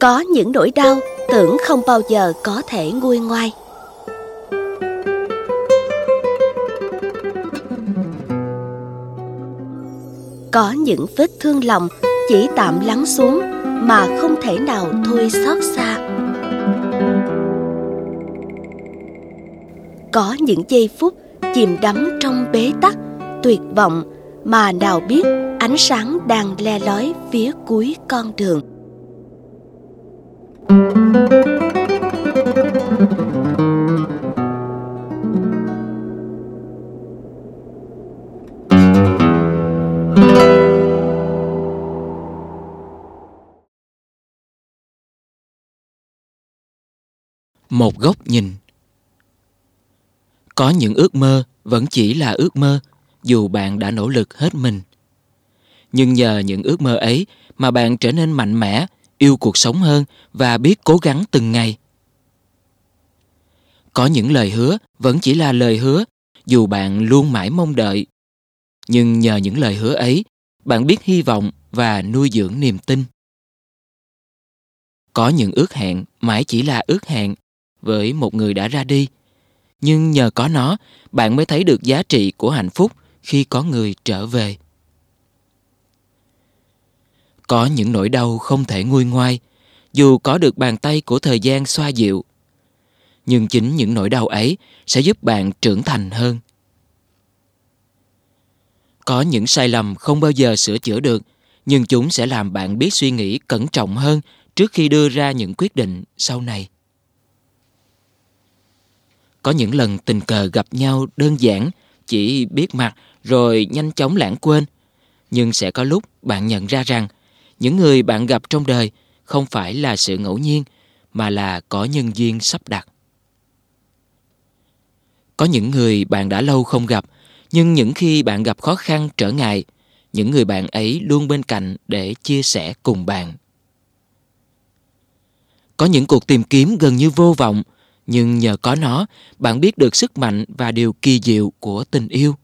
Có những nỗi đau tưởng không bao giờ có thể nguôi ngoai. Có những vết thương lòng chỉ tạm lắng xuống mà không thể nào thôi xót xa. Có những giây phút chìm đắm trong bế tắc, tuyệt vọng mà nào biết ánh sáng đang le lói phía cuối con đường. Một góc nhìn. Có những ước mơ vẫn chỉ là ước mơ dù bạn đã nỗ lực hết mình. Nhưng nhờ những ước mơ ấy mà bạn trở nên mạnh mẽ, yêu cuộc sống hơn và biết cố gắng từng ngày. Có những lời hứa vẫn chỉ là lời hứa dù bạn luôn mãi mong đợi. Nhưng nhờ những lời hứa ấy, bạn biết hy vọng và nuôi dưỡng niềm tin. Có những ước hẹn mãi chỉ là ước hẹn với một người đã ra đi. Nhưng nhờ có nó, bạn mới thấy được giá trị của hạnh phúc khi có người trở về. Có những nỗi đau không thể nguôi ngoai, dù có được bàn tay của thời gian xoa dịu. Nhưng chính những nỗi đau ấy sẽ giúp bạn trưởng thành hơn. Có những sai lầm không bao giờ sửa chữa được, nhưng chúng sẽ làm bạn biết suy nghĩ cẩn trọng hơn trước khi đưa ra những quyết định sau này. Có những lần tình cờ gặp nhau đơn giản, chỉ biết mặt rồi nhanh chóng lãng quên. Nhưng sẽ có lúc bạn nhận ra rằng những người bạn gặp trong đời không phải là sự ngẫu nhiên, mà là có nhân duyên sắp đặt. Có những người bạn đã lâu không gặp, nhưng những khi bạn gặp khó khăn, trở ngại, những người bạn ấy luôn bên cạnh để chia sẻ cùng bạn. Có những cuộc tìm kiếm gần như vô vọng, nhưng nhờ có nó, bạn biết được sức mạnh và điều kỳ diệu của tình yêu.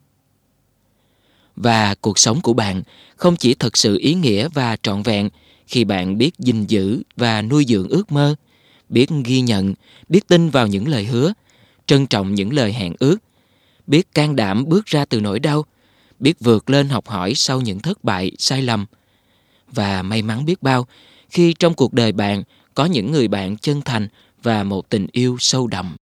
Và cuộc sống của bạn không chỉ thật sự ý nghĩa và trọn vẹn khi bạn biết gìn giữ và nuôi dưỡng ước mơ, biết ghi nhận, biết tin vào những lời hứa, trân trọng những lời hẹn ước, biết can đảm bước ra từ nỗi đau, biết vượt lên học hỏi sau những thất bại, sai lầm. Và may mắn biết bao khi trong cuộc đời bạn có những người bạn chân thành và một tình yêu sâu đậm.